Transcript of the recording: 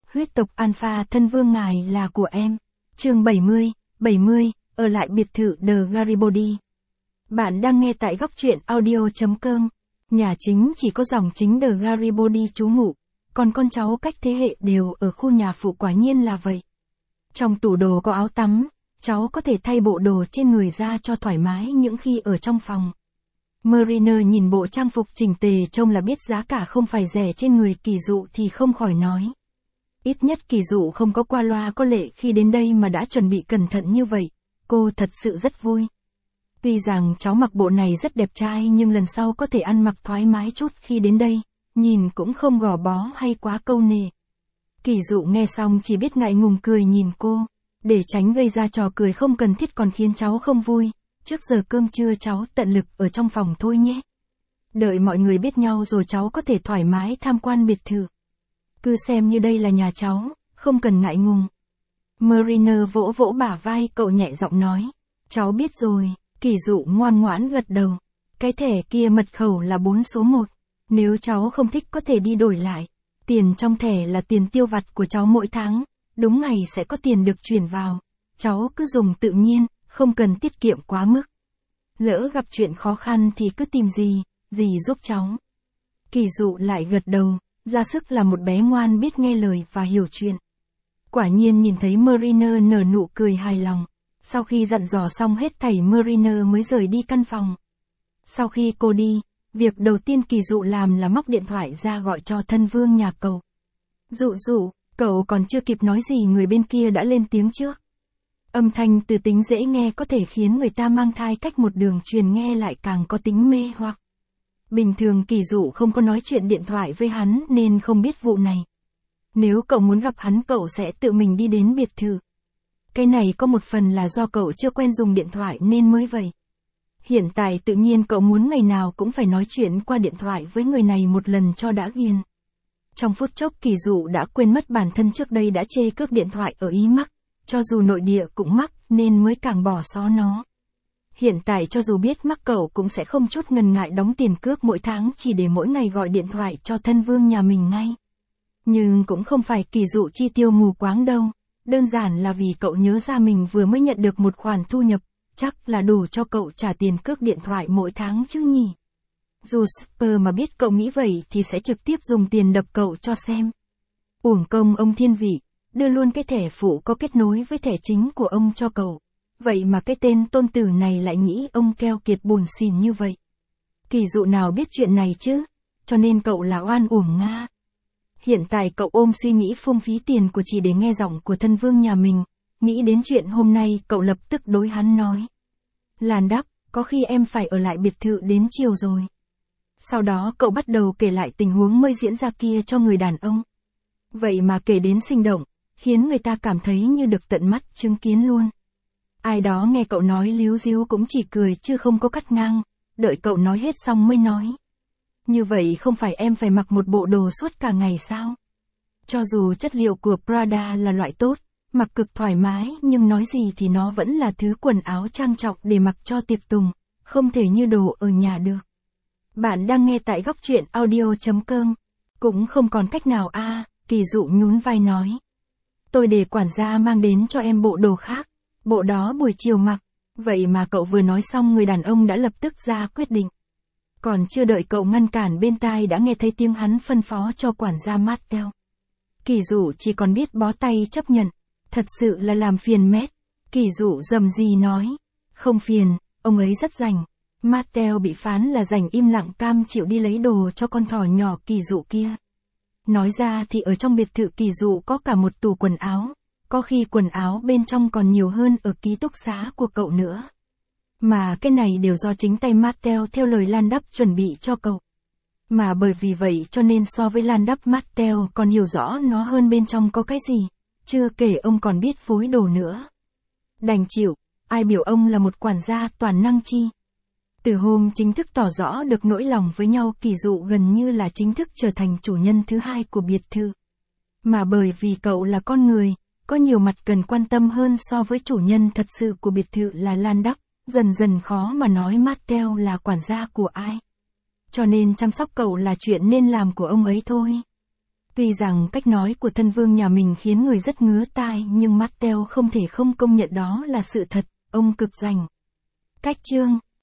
huyết tộc Alpha thân vương ngài là của em. Chương 70, ở lại biệt thự The Garibaldi. Bạn đang nghe tại góc truyện audio.com. Nhà chính chỉ có dòng chính The Garibaldi trú ngụ, còn con cháu cách thế hệ đều ở khu nhà phụ, quả nhiên là vậy. Trong tủ đồ có áo tắm, cháu có thể thay bộ đồ trên người ra cho thoải mái những khi ở trong phòng. Mariner nhìn bộ trang phục chỉnh tề trông là biết giá cả không phải rẻ trên người Kỳ Dụ thì không khỏi nói. Ít nhất Kỳ Dụ không có qua loa có lệ khi đến đây mà đã chuẩn bị cẩn thận như vậy, cô thật sự rất vui. Tuy rằng cháu mặc bộ này rất đẹp trai nhưng lần sau có thể ăn mặc thoải mái chút khi đến đây, nhìn cũng không gò bó hay quá câu nệ. Kỳ Dụ nghe xong chỉ biết ngại ngùng cười nhìn cô, để tránh gây ra trò cười không cần thiết còn khiến cháu không vui. Trước giờ cơm trưa cháu tận lực ở trong phòng thôi nhé. Đợi mọi người biết nhau rồi cháu có thể thoải mái tham quan biệt thự. Cứ xem như đây là nhà cháu, không cần ngại ngùng. Mariner vỗ vỗ bả vai cậu nhẹ giọng nói. Cháu biết rồi. Kỳ Dụ ngoan ngoãn gật đầu. Cái thẻ kia mật khẩu là 4 số 1. Nếu cháu không thích có thể đi đổi lại. Tiền trong thẻ là tiền tiêu vặt của cháu mỗi tháng. Đúng ngày sẽ có tiền được chuyển vào. Cháu cứ dùng tự nhiên, không cần tiết kiệm quá mức. Lỡ gặp chuyện khó khăn thì cứ tìm dì giúp cháu. Kỳ Dụ lại gật đầu, ra sức là một bé ngoan biết nghe lời và hiểu chuyện. Quả nhiên nhìn thấy Mariner nở nụ cười hài lòng. Sau khi dặn dò xong hết thảy Mariner mới rời đi căn phòng. Sau khi cô đi, việc đầu tiên Kỳ Dụ làm là móc điện thoại ra gọi cho thân vương nhà cậu. Dụ, cậu còn chưa kịp nói gì người bên kia đã lên tiếng trước. Âm thanh từ tính dễ nghe có thể khiến người ta mang thai cách một đường truyền nghe lại càng có tính mê hoặc. Bình thường Kỳ Dụ không có nói chuyện điện thoại với hắn nên không biết vụ này. Nếu cậu muốn gặp hắn cậu sẽ tự mình đi đến biệt thự. Cái này có một phần là do cậu chưa quen dùng điện thoại nên mới vậy. Hiện tại tự nhiên cậu muốn ngày nào cũng phải nói chuyện qua điện thoại với người này một lần cho đã ghiền. Trong phút chốc Kỳ Dụ đã quên mất bản thân trước đây đã chê cước điện thoại ở Ý mắc. Cho dù nội địa cũng mắc nên mới càng bỏ xó nó. Hiện tại cho dù biết mắc cậu cũng sẽ không chút ngần ngại đóng tiền cước mỗi tháng chỉ để mỗi ngày gọi điện thoại cho thân vương nhà mình ngay. Nhưng cũng không phải Kỳ Dụ chi tiêu mù quáng đâu. Đơn giản là vì cậu nhớ ra mình vừa mới nhận được một khoản thu nhập, chắc là đủ cho cậu trả tiền cước điện thoại mỗi tháng chứ nhỉ. Dù Super mà biết cậu nghĩ vậy thì sẽ trực tiếp dùng tiền đập cậu cho xem. Uổng công ông thiên vị. Đưa luôn cái thẻ phụ có kết nối với thẻ chính của ông cho cậu. Vậy mà cái tên tôn tử này lại nghĩ ông keo kiệt buồn xỉn như vậy. Kỳ Dụ nào biết chuyện này chứ, cho nên cậu là oan uổng nga. Hiện tại cậu ôm suy nghĩ phung phí tiền của chỉ để nghe giọng của thân vương nhà mình. Nghĩ đến chuyện hôm nay cậu lập tức đối hắn nói. Lan đắp, có khi em phải ở lại biệt thự đến chiều rồi. Sau đó cậu bắt đầu kể lại tình huống mới diễn ra kia cho người đàn ông. Vậy mà kể đến sinh động, khiến người ta cảm thấy như được tận mắt chứng kiến luôn. Ai đó nghe cậu nói líu díu cũng chỉ cười chứ không có cắt ngang, đợi cậu nói hết xong mới nói. Như vậy không phải em phải mặc một bộ đồ suốt cả ngày sao? Cho dù chất liệu của Prada là loại tốt, mặc cực thoải mái nhưng nói gì thì nó vẫn là thứ quần áo trang trọng để mặc cho tiệc tùng, không thể như đồ ở nhà được. Bạn đang nghe tại góc truyện audio.com. Cũng không còn cách nào Kỳ Dụ nhún vai nói. Tôi để quản gia mang đến cho em bộ đồ khác, bộ đó buổi chiều mặc. Vậy mà cậu vừa nói xong người đàn ông đã lập tức ra quyết định. Còn chưa đợi cậu ngăn cản bên tai đã nghe thấy tiếng hắn phân phó cho quản gia Mattel. Kỳ Dụ chỉ còn biết bó tay chấp nhận, thật sự là làm phiền mét. Kỳ Dụ rầm rì nói, không phiền, ông ấy rất rảnh. Mattel bị phán là rảnh im lặng cam chịu đi lấy đồ cho con thỏ nhỏ Kỳ Dụ kia. Nói ra thì ở trong biệt thự Kỳ Dụ có cả một tủ quần áo, có khi quần áo bên trong còn nhiều hơn ở ký túc xá của cậu nữa. Mà cái này đều do chính tay Mattel theo lời Lan đắp chuẩn bị cho cậu. Mà bởi vì vậy cho nên so với Lan đắp Mattel còn hiểu rõ nó hơn bên trong có cái gì, chưa kể ông còn biết phối đồ nữa. Đành chịu, ai biểu ông là một quản gia toàn năng chi. Từ hôm chính thức tỏ rõ được nỗi lòng với nhau Kỳ Dụ gần như là chính thức trở thành chủ nhân thứ hai của biệt thự. Mà bởi vì cậu là con người, có nhiều mặt cần quan tâm hơn so với chủ nhân thật sự của biệt thự là Lan đắp, dần dần khó mà nói Mattel là quản gia của ai. Cho nên chăm sóc cậu là chuyện nên làm của ông ấy thôi. Tuy rằng cách nói của thân vương nhà mình khiến người rất ngứa tai nhưng Matteo không thể không công nhận đó là sự thật, ông cực rành. Cách chương